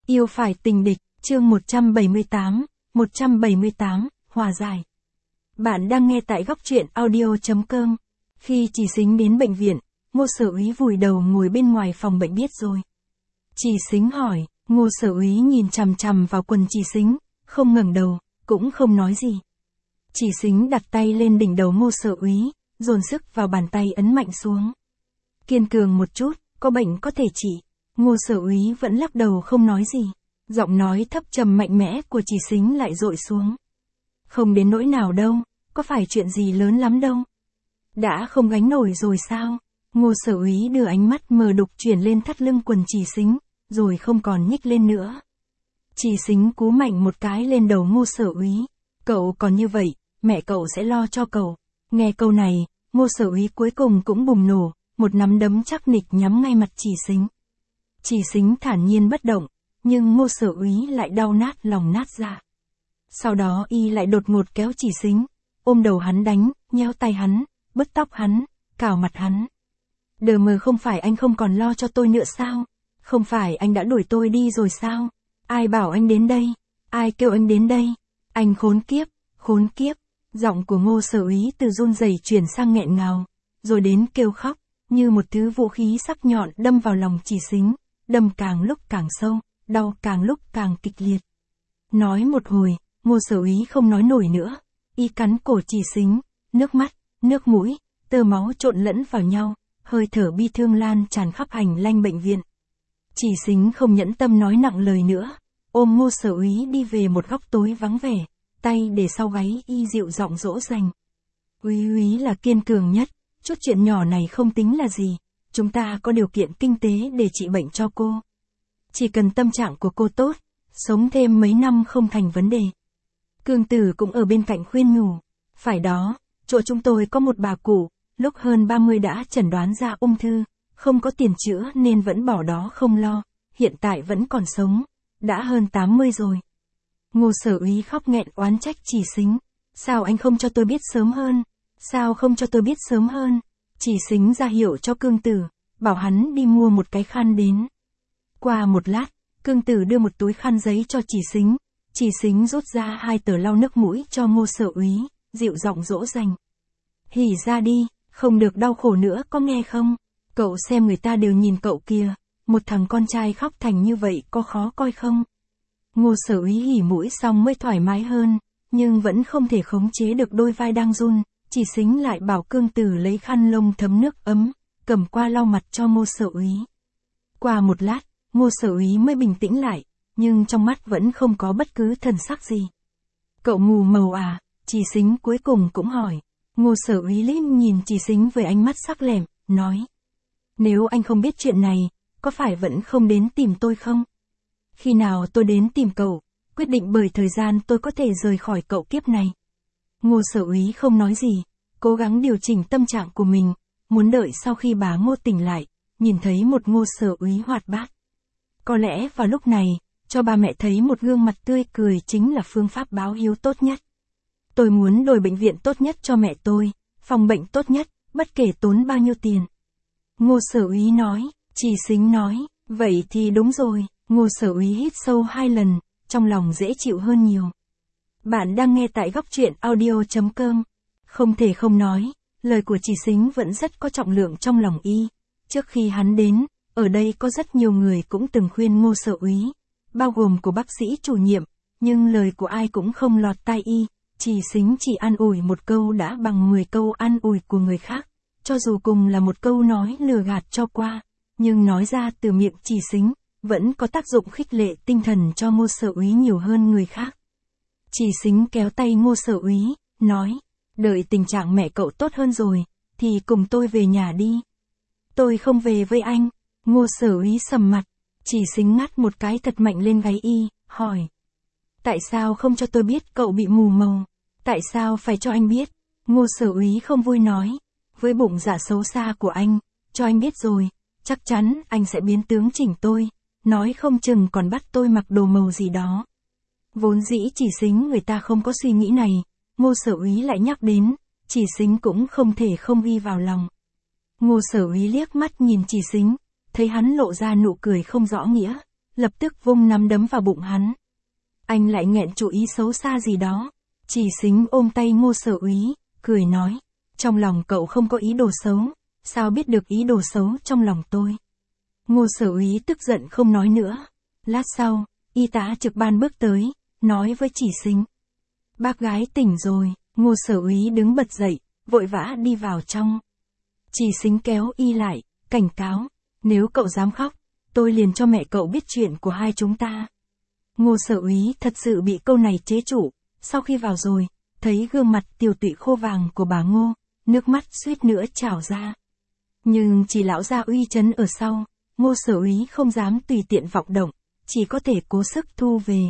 Yêu phải tình địch, chương 178, hòa giải. Bạn đang nghe tại góc truyện audio.com. Khi Chỉ Sính đến bệnh viện, Ngô Sở Úy vùi đầu ngồi bên ngoài phòng bệnh. Biết rồi. Chỉ Sính hỏi, Ngô Sở Úy nhìn chằm chằm vào quần Chỉ Sính, không ngẩng đầu, cũng không nói gì. Chỉ Sính đặt tay lên đỉnh đầu Ngô Sở Úy, dồn sức vào bàn tay ấn mạnh xuống. Kiên cường một chút, có bệnh có thể trị. Ngô Sở Úy vẫn lắc đầu không nói gì. Giọng nói thấp trầm mạnh mẽ của Chỉ Sính lại dội xuống. Không đến nỗi nào đâu, có phải chuyện gì lớn lắm đâu. Đã không gánh nổi rồi sao? Ngô Sở Úy đưa ánh mắt mờ đục chuyển lên thắt lưng quần Chỉ Sính, rồi không còn nhích lên nữa. Chỉ Sính cú mạnh một cái lên đầu Ngô Sở Úy. Cậu còn như vậy, mẹ cậu sẽ lo cho cậu. Nghe câu này, Ngô Sở Úy cuối cùng cũng bùng nổ, một nắm đấm chắc nịch nhắm ngay mặt Chỉ Sính. Chỉ Sính thản nhiên bất động, nhưng Ngô Sở Úy lại đau nát lòng nát dạ. Sau đó y lại đột ngột kéo Chỉ Sính, ôm đầu hắn đánh, nhéo tay hắn, bứt tóc hắn, cào mặt hắn. Đờ mờ, không phải anh không còn lo cho tôi nữa sao? Không phải anh đã đuổi tôi đi rồi sao? Ai bảo anh đến đây? Ai kêu anh đến đây? Anh khốn kiếp, khốn kiếp. Giọng của Ngô Sở Úy từ run rẩy chuyển sang nghẹn ngào, rồi đến kêu khóc, như một thứ vũ khí sắc nhọn đâm vào lòng Chỉ Sính, đâm càng lúc càng sâu, đau càng lúc càng kịch liệt. Nói một hồi, Ngô Sở Úy không nói nổi nữa, y cắn cổ Chỉ Sính, nước mắt, nước mũi, tơ máu trộn lẫn vào nhau, hơi thở bi thương lan tràn khắp hành lang bệnh viện. Chỉ Sính không nhẫn tâm nói nặng lời nữa, ôm Ngô Sở Úy đi về một góc tối vắng vẻ, tay để sau gáy y dịu giọng dỗ dành. Úy là kiên cường nhất, chút chuyện nhỏ này không tính là gì, chúng ta có điều kiện kinh tế để trị bệnh cho cô. Chỉ cần tâm trạng của cô tốt, sống thêm mấy năm không thành vấn đề. Cương Tử cũng ở bên cạnh khuyên nhủ, phải đó, chỗ chúng tôi có một bà cụ, lúc hơn 30 đã chẩn đoán ra ung thư, không có tiền chữa nên vẫn bỏ đó không lo, hiện tại vẫn còn sống, đã hơn 80 rồi. Ngô Sở Úy khóc nghẹn oán trách Chỉ Sính, sao anh không cho tôi biết sớm hơn, sao không cho tôi biết sớm hơn. Chỉ Sính ra hiệu cho Cương Tử, bảo hắn đi mua một cái khăn đến. Qua một lát, Cương Tử đưa một túi khăn giấy cho Chỉ Sính. Chỉ Sính rút ra 2 tờ lau nước mũi cho Ngô Sở Úy, dịu giọng dỗ dành. Hỉ ra đi, không được đau khổ nữa có nghe không? Cậu xem người ta đều nhìn cậu kìa, một thằng con trai khóc thành như vậy có khó coi không? Ngô Sở Úy hỉ mũi xong mới thoải mái hơn, nhưng vẫn không thể khống chế được đôi vai đang run. Chỉ Sính lại bảo Cương Tử lấy khăn lông thấm nước ấm, cầm qua lau mặt cho Ngô Sở Úy. Qua một lát, Ngô Sở Úy mới bình tĩnh lại, nhưng trong mắt vẫn không có bất cứ thần sắc gì. Cậu mù màu à? Chỉ Sính cuối cùng cũng hỏi. Ngô Sở Úy liếc nhìn Chỉ Sính với ánh mắt sắc lẻm, nói. Nếu anh không biết chuyện này, có phải vẫn không đến tìm tôi không? Khi nào tôi đến tìm cậu, quyết định bởi thời gian tôi có thể rời khỏi cậu kiếp này. Ngô Sở Úy không nói gì, cố gắng điều chỉnh tâm trạng của mình, muốn đợi sau khi bà Ngô tỉnh lại, nhìn thấy một Ngô Sở Úy hoạt bát. Có lẽ vào lúc này, cho ba mẹ thấy một gương mặt tươi cười chính là phương pháp báo hiếu tốt nhất. Tôi muốn đổi bệnh viện tốt nhất cho mẹ tôi, phòng bệnh tốt nhất, bất kể tốn bao nhiêu tiền. Ngô Sở Úy nói. Chỉ Sính nói, vậy thì đúng rồi. Ngô Sở Úy hít sâu 2 lần, trong lòng dễ chịu hơn nhiều. Bạn đang nghe tại góc truyện audio.com. Không thể không nói, lời của Chỉ Sính vẫn rất có trọng lượng trong lòng y. Trước khi hắn đến, ở đây có rất nhiều người cũng từng khuyên Ngô Sở Úy, bao gồm của bác sĩ chủ nhiệm, nhưng lời của ai cũng không lọt tai y. Chỉ Sính chỉ an ủi một câu đã bằng 10 câu an ủi của người khác, cho dù cùng là một câu nói lừa gạt cho qua, nhưng nói ra từ miệng Chỉ Sính, vẫn có tác dụng khích lệ tinh thần cho Ngô Sở Úy nhiều hơn người khác. Chỉ Sính kéo tay Ngô Sở Úy, nói, đợi tình trạng mẹ cậu tốt hơn rồi, thì cùng tôi về nhà đi. Tôi không về với anh. Ngô Sở Úy sầm mặt. Chỉ Sính ngắt một cái thật mạnh lên gáy y, hỏi. Tại sao không cho tôi biết cậu bị mù màu? Tại sao phải cho anh biết? Ngô Sở Úy không vui nói. Với bụng dạ xấu xa của anh, cho anh biết rồi, chắc chắn anh sẽ biến tướng chỉnh tôi, nói không chừng còn bắt tôi mặc đồ màu gì đó. Vốn dĩ Chỉ Sính người ta không có suy nghĩ này, Ngô Sở Úy lại nhắc đến, Chỉ Sính cũng không thể không ghi vào lòng. Ngô Sở Úy liếc mắt nhìn Chỉ Sính, thấy hắn lộ ra nụ cười không rõ nghĩa, lập tức vung nắm đấm vào bụng hắn. Anh lại nghẹn chủ ý xấu xa gì đó. Chỉ Xính ôm tay Ngô Sở Úy, cười nói, trong lòng cậu không có ý đồ xấu, sao biết được ý đồ xấu trong lòng tôi. Ngô Sở Úy tức giận không nói nữa. Lát sau, y tá trực ban bước tới, nói với Chỉ Xính. Bác gái tỉnh rồi. Ngô Sở Úy đứng bật dậy, vội vã đi vào trong. Chỉ Xính kéo y lại, cảnh cáo, nếu cậu dám khóc, tôi liền cho mẹ cậu biết chuyện của hai chúng ta. Ngô Sở Úy thật sự bị câu này chế trụ, sau khi vào rồi, thấy gương mặt tiều tụy khô vàng của bà Ngô, nước mắt suýt nữa trào ra. Nhưng chỉ lão gia uy chấn ở sau, Ngô Sở Úy không dám tùy tiện vọng động, chỉ có thể cố sức thu về.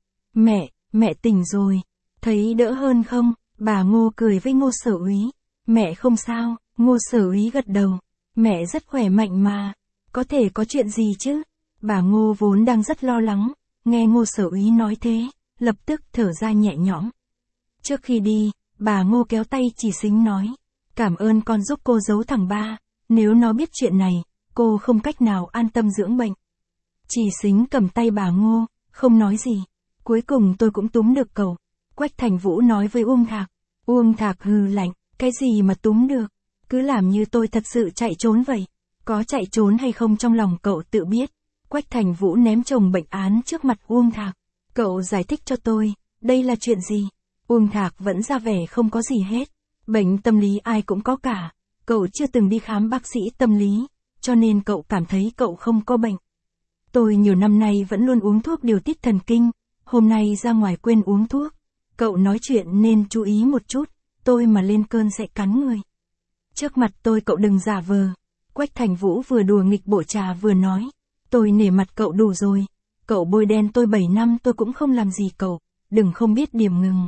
Mẹ tỉnh rồi, thấy đỡ hơn không? Bà Ngô cười với Ngô Sở Úy. Mẹ không sao. Ngô Sở Úy gật đầu. Mẹ rất khỏe mạnh mà. Có thể có chuyện gì chứ? Bà Ngô vốn đang rất lo lắng, nghe Ngô Sở Úy nói thế, lập tức thở ra nhẹ nhõm. Trước khi đi, bà Ngô kéo tay Chỉ Xính nói, cảm ơn con giúp cô giấu thằng ba, nếu nó biết chuyện này, cô không cách nào an tâm dưỡng bệnh. Chỉ Xính cầm tay bà Ngô, không nói gì. Cuối cùng tôi cũng túm được cậu. Quách Thành Vũ nói với Uông Thạc. Uông Thạc hừ lạnh, cái gì mà túm được, cứ làm như tôi thật sự chạy trốn vậy. Có chạy trốn hay không trong lòng cậu tự biết. Quách Thành Vũ ném chồng bệnh án trước mặt Uông Thạc. Cậu giải thích cho tôi, đây là chuyện gì? Uông Thạc vẫn ra vẻ không có gì hết. Bệnh tâm lý ai cũng có cả. Cậu chưa từng đi khám bác sĩ tâm lý, cho nên cậu cảm thấy cậu không có bệnh. Tôi nhiều năm nay vẫn luôn uống thuốc điều tiết thần kinh, hôm nay ra ngoài quên uống thuốc. Cậu nói chuyện nên chú ý một chút, tôi mà lên cơn sẽ cắn người. Trước mặt tôi cậu đừng giả vờ. Quách Thành Vũ vừa đùa nghịch bộ trà vừa nói, tôi nể mặt cậu đủ rồi. Cậu bôi đen tôi 7 năm tôi cũng không làm gì cậu, đừng không biết điểm ngừng.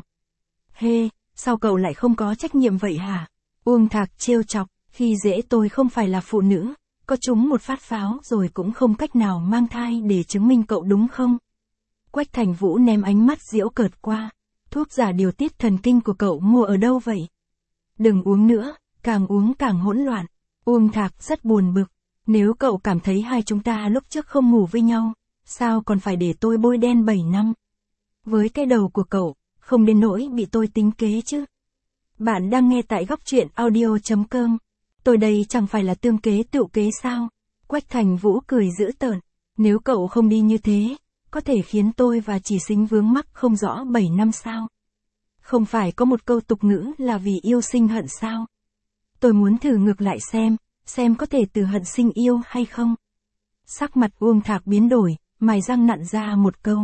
Hê, sao cậu lại không có trách nhiệm vậy hả? Uông Thạc trêu chọc, khi dễ tôi không phải là phụ nữ, có trúng một phát pháo rồi cũng không cách nào mang thai để chứng minh cậu đúng không? Quách Thành Vũ ném ánh mắt giễu cợt qua, thuốc giả điều tiết thần kinh của cậu mua ở đâu vậy? Đừng uống nữa, càng uống càng hỗn loạn. Uông Thạc rất buồn bực, nếu cậu cảm thấy hai chúng ta lúc trước không ngủ với nhau, sao còn phải để tôi bôi đen 7 năm? Với cái đầu của cậu, không đến nỗi bị tôi tính kế chứ. Bạn đang nghe tại góc truyện audio.com. Tôi đây chẳng phải là tương kế tựu kế sao? Quách Thành Vũ cười dữ tợn, nếu cậu không đi như thế, có thể khiến tôi và Chỉ Xính vướng mắc không rõ 7 năm sao? Không phải có một câu tục ngữ là vì yêu sinh hận sao? Tôi muốn thử ngược lại xem có thể từ hận sinh yêu hay không? Sắc mặt Uông Thạc biến đổi, mài răng nặn ra một câu.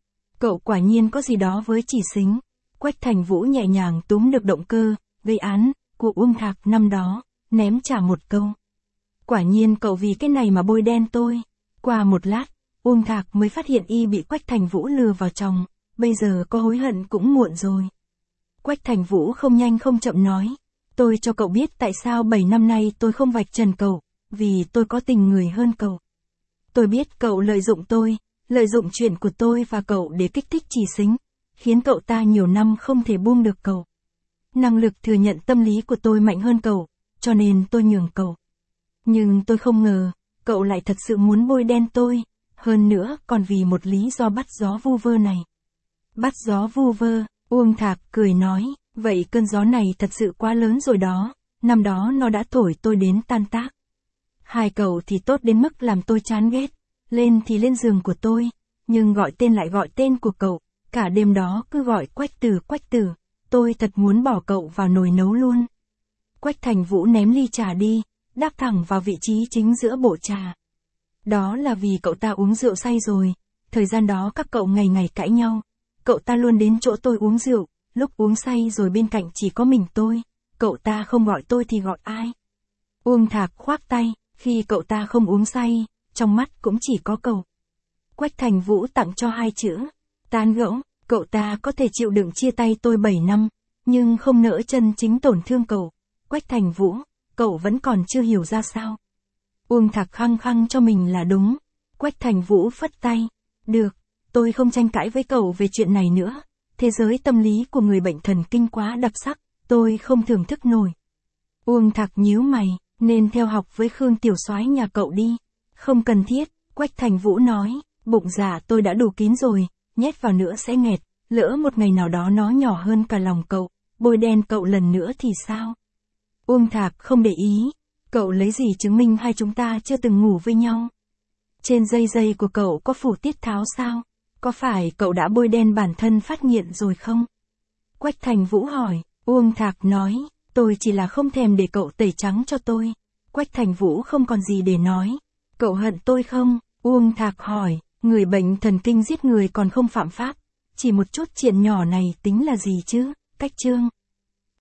Cậu quả nhiên có gì đó với Chỉ Xính. Quách Thành Vũ nhẹ nhàng túm được động cơ, gây án, của Uông Thạc năm đó, ném trả một câu. Quả nhiên cậu vì cái này mà bôi đen tôi. Qua một lát, Uông Thạc mới phát hiện y bị Quách Thành Vũ lừa vào chồng, bây giờ có hối hận cũng muộn rồi. Quách Thành Vũ không nhanh không chậm nói, tôi cho cậu biết tại sao 7 năm nay tôi không vạch trần cậu, vì tôi có tình người hơn cậu. Tôi biết cậu lợi dụng tôi, lợi dụng chuyện của tôi và cậu để kích thích Chỉ Xính, khiến cậu ta nhiều năm không thể buông được cậu. Năng lực thừa nhận tâm lý của tôi mạnh hơn cậu, cho nên tôi nhường cậu. Nhưng tôi không ngờ, cậu lại thật sự muốn bôi đen tôi, hơn nữa còn vì một lý do bắt gió vu vơ này. Bắt gió vu vơ, Uông Thạc cười nói, vậy cơn gió này thật sự quá lớn rồi đó, năm đó nó đã thổi tôi đến tan tác. Hai cậu thì tốt đến mức làm tôi chán ghét, lên thì lên giường của tôi, nhưng gọi tên lại gọi tên của cậu, cả đêm đó cứ gọi Quách Tử, tôi thật muốn bỏ cậu vào nồi nấu luôn. Quách Thành Vũ ném ly trà đi, đáp thẳng vào vị trí chính giữa bộ trà. Đó là vì cậu ta uống rượu say rồi, thời gian đó các cậu ngày ngày cãi nhau, cậu ta luôn đến chỗ tôi uống rượu, lúc uống say rồi bên cạnh chỉ có mình tôi, cậu ta không gọi tôi thì gọi ai? Uông Thạc khoác tay, khi cậu ta không uống say, trong mắt cũng chỉ có cậu. Quách Thành Vũ tặng cho hai chữ, tán gẫu, cậu ta có thể chịu đựng chia tay tôi 7 năm, nhưng không nỡ chân chính tổn thương cậu. Quách Thành Vũ, cậu vẫn còn chưa hiểu ra sao? Uông Thạc khăng khăng cho mình là đúng. Quách Thành Vũ phất tay, được, tôi không tranh cãi với cậu về chuyện này nữa. Thế giới tâm lý của người bệnh thần kinh quá đặc sắc, tôi không thưởng thức nổi. Uông Thạc nhíu mày, nên theo học với Khương Tiểu Soái nhà cậu đi. Không cần thiết, Quách Thành Vũ nói, Bụng dạ tôi đã đủ kín rồi, nhét vào nữa sẽ nghẹt, lỡ một ngày nào đó nó nhỏ hơn cả lòng cậu, bôi đen cậu lần nữa thì sao? Uông Thạc không để ý, cậu lấy gì chứng minh hai chúng ta chưa từng ngủ với nhau? Trên dây của cậu có phủ tiết tháo sao? Có phải cậu đã bôi đen bản thân phát nghiện rồi không? Quách Thành Vũ hỏi, Uông Thạc nói, tôi chỉ là không thèm để cậu tẩy trắng cho tôi. Quách Thành Vũ không còn gì để nói. Cậu hận tôi không? Uông Thạc hỏi, người bệnh thần kinh giết người còn không phạm pháp. Chỉ một chút chuyện nhỏ này tính là gì chứ? Cách Trương.